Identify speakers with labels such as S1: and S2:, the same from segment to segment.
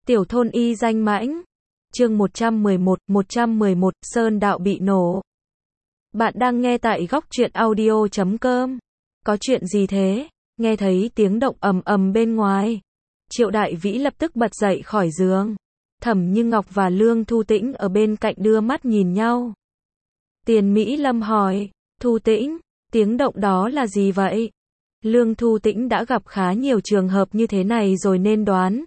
S1: Tiểu thôn y danh mãnh. Chương 111, Sơn đạo bị nổ. Bạn đang nghe tại góc truyện audio.com. Có chuyện gì thế? Nghe thấy tiếng động ầm ầm bên ngoài. Triệu Đại Vĩ lập tức bật dậy khỏi giường. Thẩm Như Ngọc và Lương Thu Tĩnh ở bên cạnh đưa mắt nhìn nhau. Tiền Mỹ Lâm hỏi, Thu Tĩnh, tiếng động đó là gì vậy? Lương Thu Tĩnh đã gặp khá nhiều trường hợp như thế này rồi nên đoán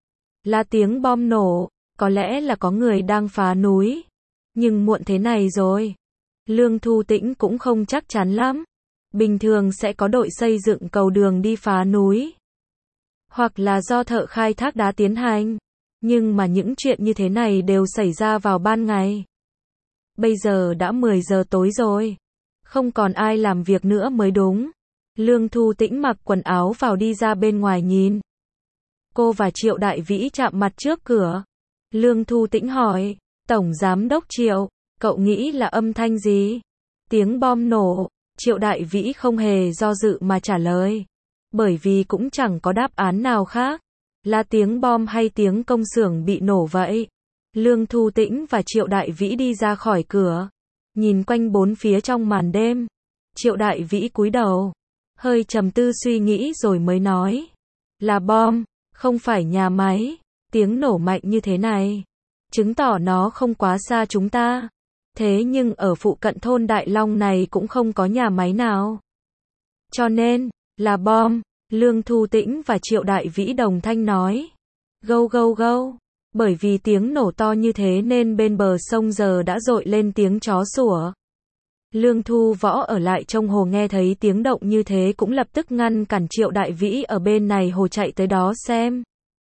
S1: là tiếng bom nổ, có lẽ là có người đang phá núi. Nhưng muộn thế này rồi. Lương Thu Tĩnh cũng không chắc chắn lắm. Bình thường sẽ có đội xây dựng cầu đường đi phá núi. Hoặc là do thợ khai thác đá tiến hành. Nhưng mà những chuyện như thế này đều xảy ra vào ban ngày. Bây giờ đã 10 giờ tối rồi. Không còn ai làm việc nữa mới đúng. Lương Thu Tĩnh mặc quần áo vào đi ra bên ngoài nhìn. Cô và Triệu Đại Vĩ chạm mặt trước cửa. Lương Thu Tĩnh hỏi, Tổng Giám đốc Triệu, cậu nghĩ là âm thanh gì? Tiếng bom nổ. Triệu Đại Vĩ không hề do dự mà trả lời. Bởi vì cũng chẳng có đáp án nào khác. Là tiếng bom hay tiếng công xưởng bị nổ vậy? Lương Thu Tĩnh và Triệu Đại Vĩ đi ra khỏi cửa. Nhìn quanh bốn phía trong màn đêm. Triệu Đại Vĩ cúi đầu. Hơi trầm tư suy nghĩ rồi mới nói. Là bom, không phải nhà máy. Tiếng nổ mạnh như thế này. Chứng tỏ nó không quá xa chúng ta. Thế nhưng ở phụ cận thôn Đại Long này cũng không có nhà máy nào. Cho nên, là bom. Lương Thu Tĩnh và Triệu Đại Vĩ đồng thanh nói. Gâu gâu gâu. Bởi vì tiếng nổ to như thế nên bên bờ sông giờ đã dội lên tiếng chó sủa. Lương Thu Võ ở lại trong hồ nghe thấy tiếng động như thế cũng lập tức ngăn cản Triệu Đại Vĩ ở bên này hồ chạy tới đó xem.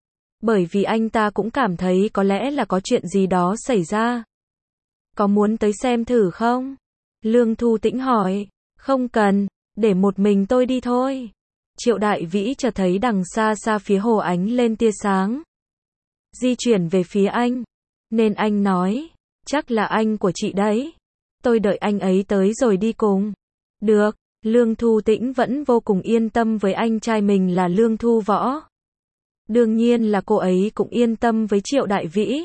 S1: Bởi vì anh ta cũng cảm thấy có lẽ là có chuyện gì đó xảy ra. Có muốn tới xem thử không? Lương Thu Tĩnh hỏi. Không cần, để một mình tôi đi thôi. Triệu Đại Vĩ chợt thấy đằng xa xa phía hồ ánh lên tia sáng. Di chuyển về phía anh. Nên anh nói, chắc là anh của chị đấy. Tôi đợi anh ấy tới rồi đi cùng. Được, Lương Thu Tĩnh vẫn vô cùng yên tâm với anh trai mình là Lương Thu Võ. Đương nhiên là cô ấy cũng yên tâm với Triệu Đại Vĩ.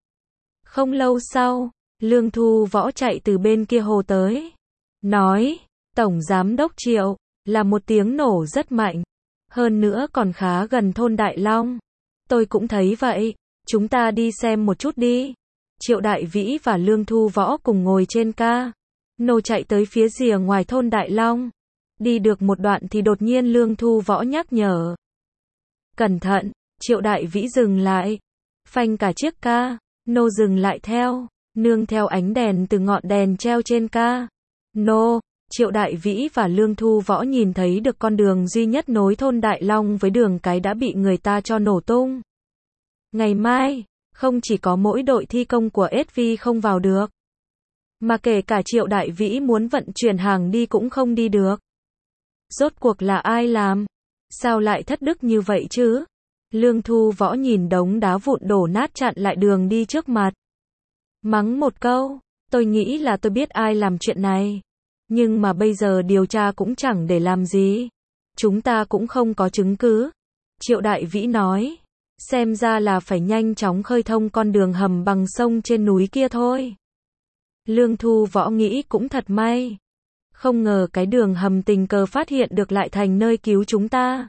S1: Không lâu sau, Lương Thu Võ chạy từ bên kia hồ tới. Nói, Tổng Giám đốc Triệu, là một tiếng nổ rất mạnh. Hơn nữa còn khá gần thôn Đại Long. Tôi cũng thấy vậy, chúng ta đi xem một chút đi. Triệu Đại Vĩ và Lương Thu Võ cùng ngồi trên ca. Nô chạy tới phía rìa ngoài thôn Đại Long. Đi được một đoạn thì đột nhiên Lương Thu Võ nhắc nhở. Cẩn thận, Triệu Đại Vĩ dừng lại. Phanh cả chiếc ca. Nô dừng lại theo. Nương theo ánh đèn từ ngọn đèn treo trên ca. Nô, Triệu Đại Vĩ và Lương Thu Võ nhìn thấy được con đường duy nhất nối thôn Đại Long với đường cái đã bị người ta cho nổ tung. Ngày mai, không chỉ có mỗi đội thi công của SV không vào được. Mà kể cả Triệu Đại Vĩ muốn vận chuyển hàng đi cũng không đi được. Rốt cuộc là ai làm? Sao lại thất đức như vậy chứ? Lương Thu Võ nhìn đống đá vụn đổ nát chặn lại đường đi trước mặt. Mắng một câu, tôi nghĩ là tôi biết ai làm chuyện này. Nhưng mà bây giờ điều tra cũng chẳng để làm gì. Chúng ta cũng không có chứng cứ. Triệu Đại Vĩ nói. Xem ra là phải nhanh chóng khơi thông con đường hầm bằng sông trên núi kia thôi. Lương Thu Võ nghĩ cũng thật may. Không ngờ cái đường hầm tình cờ phát hiện được lại thành nơi cứu chúng ta.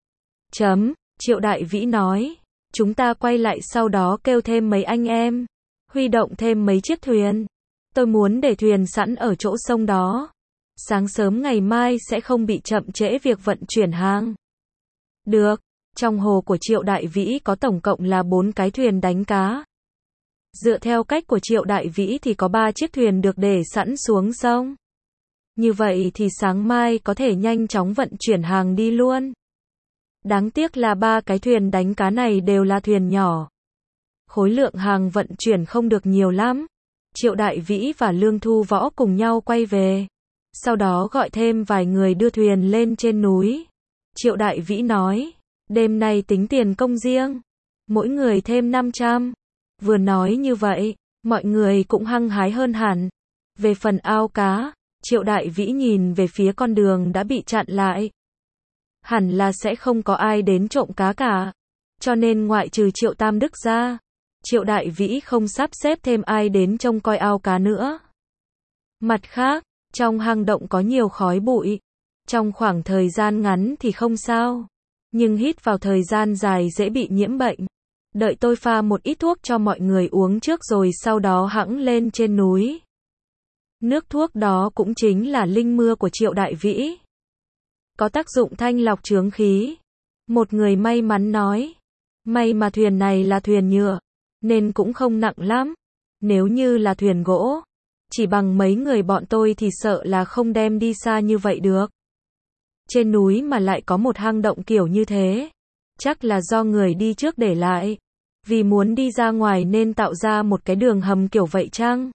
S1: Triệu Đại Vĩ nói. Chúng ta quay lại sau đó kêu thêm mấy anh em. Huy động thêm mấy chiếc thuyền. Tôi muốn để thuyền sẵn ở chỗ sông đó. Sáng sớm ngày mai sẽ không bị chậm trễ việc vận chuyển hàng. Được. Trong hồ của Triệu Đại Vĩ có tổng cộng là 4 cái thuyền đánh cá. Dựa theo cách của Triệu Đại Vĩ thì có 3 chiếc thuyền được để sẵn xuống sông. Như vậy thì sáng mai có thể nhanh chóng vận chuyển hàng đi luôn. Đáng tiếc là 3 cái thuyền đánh cá này đều là thuyền nhỏ. Khối lượng hàng vận chuyển không được nhiều lắm. Triệu Đại Vĩ và Lương Thu Võ cùng nhau quay về. Sau đó gọi thêm vài người đưa thuyền lên trên núi. Triệu Đại Vĩ nói. Đêm nay tính tiền công riêng. Mỗi người thêm 500. Vừa nói như vậy, mọi người cũng hăng hái hơn hẳn. Về phần ao cá, Triệu Đại Vĩ nhìn về phía con đường đã bị chặn lại. Hẳn là sẽ không có ai đến trộm cá cả. Cho nên ngoại trừ Triệu Tam Đức ra, Triệu Đại Vĩ không sắp xếp thêm ai đến trông coi ao cá nữa. Mặt khác, trong hang động có nhiều khói bụi. Trong khoảng thời gian ngắn thì không sao, nhưng hít vào thời gian dài dễ bị nhiễm bệnh. Đợi tôi pha một ít thuốc cho mọi người uống trước rồi sau đó hẵng lên trên núi. Nước thuốc đó cũng chính là linh mưa của Triệu Đại Vĩ. Có tác dụng thanh lọc chướng khí. Một người may mắn nói. May mà thuyền này là thuyền nhựa, nên cũng không nặng lắm. Nếu như là thuyền gỗ, chỉ bằng mấy người bọn tôi thì sợ là không đem đi xa như vậy được. Trên núi mà lại có một hang động kiểu như thế, chắc là do người đi trước để lại. Vì muốn đi ra ngoài nên tạo ra một cái đường hầm kiểu vậy chăng?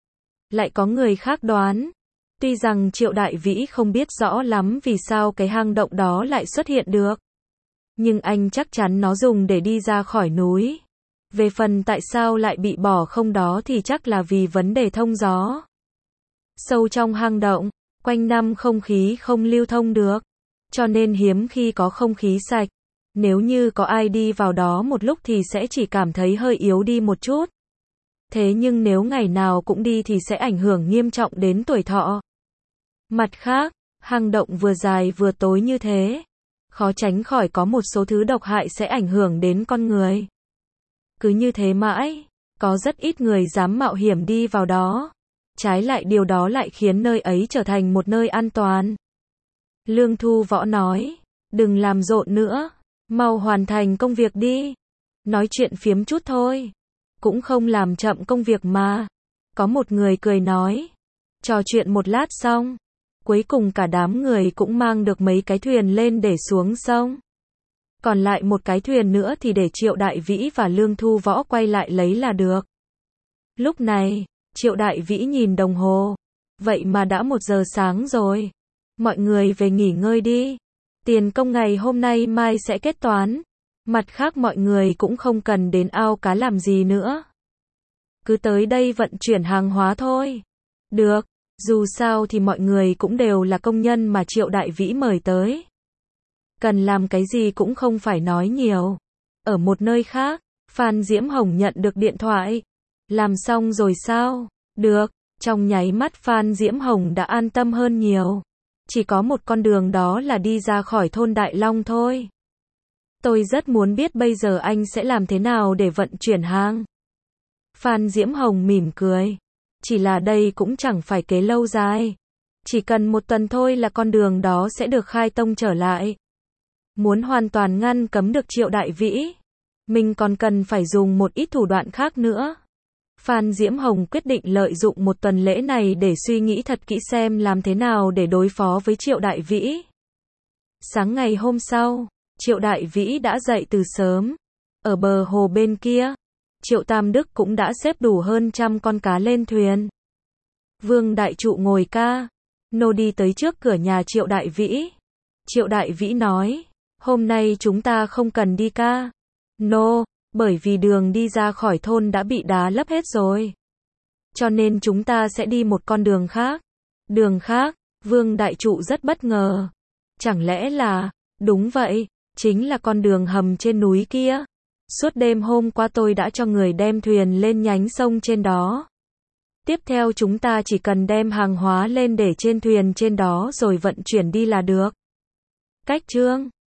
S1: Lại có người khác đoán. Tuy rằng Triệu Đại Vĩ không biết rõ lắm vì sao cái hang động đó lại xuất hiện được. Nhưng anh chắc chắn nó dùng để đi ra khỏi núi. Về phần tại sao lại bị bỏ không đó thì chắc là vì vấn đề thông gió. Sâu trong hang động, quanh năm không khí không lưu thông được. Cho nên hiếm khi có không khí sạch. Nếu như có ai đi vào đó một lúc thì sẽ chỉ cảm thấy hơi yếu đi một chút. Thế nhưng nếu ngày nào cũng đi thì sẽ ảnh hưởng nghiêm trọng đến tuổi thọ. Mặt khác, hang động vừa dài vừa tối như thế, khó tránh khỏi có một số thứ độc hại sẽ ảnh hưởng đến con người. Cứ như thế mãi, có rất ít người dám mạo hiểm đi vào đó. Trái lại điều đó lại khiến nơi ấy trở thành một nơi an toàn. Lương Thu Võ nói, đừng làm rộn nữa, mau hoàn thành công việc đi. Nói chuyện phiếm chút thôi, cũng không làm chậm công việc mà. Có một người cười nói, trò chuyện một lát xong, cuối cùng cả đám người cũng mang được mấy cái thuyền lên để xuống sông. Còn lại một cái thuyền nữa thì để Triệu Đại Vĩ và Lương Thu Võ quay lại lấy là được. Lúc này, Triệu Đại Vĩ nhìn đồng hồ, vậy mà đã 1 giờ sáng rồi. Mọi người về nghỉ ngơi đi. Tiền công ngày hôm nay mai sẽ kết toán. Mặt khác mọi người cũng không cần đến ao cá làm gì nữa. Cứ tới đây vận chuyển hàng hóa thôi. Được, dù sao thì mọi người cũng đều là công nhân mà Triệu Đại Vĩ mời tới. Cần làm cái gì cũng không phải nói nhiều. Ở một nơi khác, Phan Diễm Hồng nhận được điện thoại. Làm xong rồi sao? Được, trong nháy mắt Phan Diễm Hồng đã an tâm hơn nhiều. Chỉ có một con đường đó là đi ra khỏi thôn Đại Long thôi. Tôi rất muốn biết bây giờ anh sẽ làm thế nào để vận chuyển hàng. Phan Diễm Hồng mỉm cười. Chỉ là đây cũng chẳng phải kế lâu dài. Chỉ cần 1 tuần thôi là con đường đó sẽ được khai tông trở lại. Muốn hoàn toàn ngăn cấm được Triệu Đại Vĩ, mình còn cần phải dùng một ít thủ đoạn khác nữa. Phan Diễm Hồng quyết định lợi dụng 1 tuần lễ này để suy nghĩ thật kỹ xem làm thế nào để đối phó với Triệu Đại Vĩ. Sáng ngày hôm sau, Triệu Đại Vĩ đã dậy từ sớm. Ở bờ hồ bên kia, Triệu Tam Đức cũng đã xếp đủ hơn 100 con cá lên thuyền. Vương Đại Trụ ngồi ca, nô đi tới trước cửa nhà Triệu Đại Vĩ. Triệu Đại Vĩ nói, hôm nay chúng ta không cần đi ca. Nô, bởi vì đường đi ra khỏi thôn đã bị đá lấp hết rồi. Cho nên chúng ta sẽ đi một con đường khác. Đường khác, Vương Đại Trụ rất bất ngờ. Chẳng lẽ là, đúng vậy, chính là con đường hầm trên núi kia. Suốt đêm hôm qua tôi đã cho người đem thuyền lên nhánh sông trên đó. Tiếp theo chúng ta chỉ cần đem hàng hóa lên để trên thuyền trên đó rồi vận chuyển đi là được. Cách chương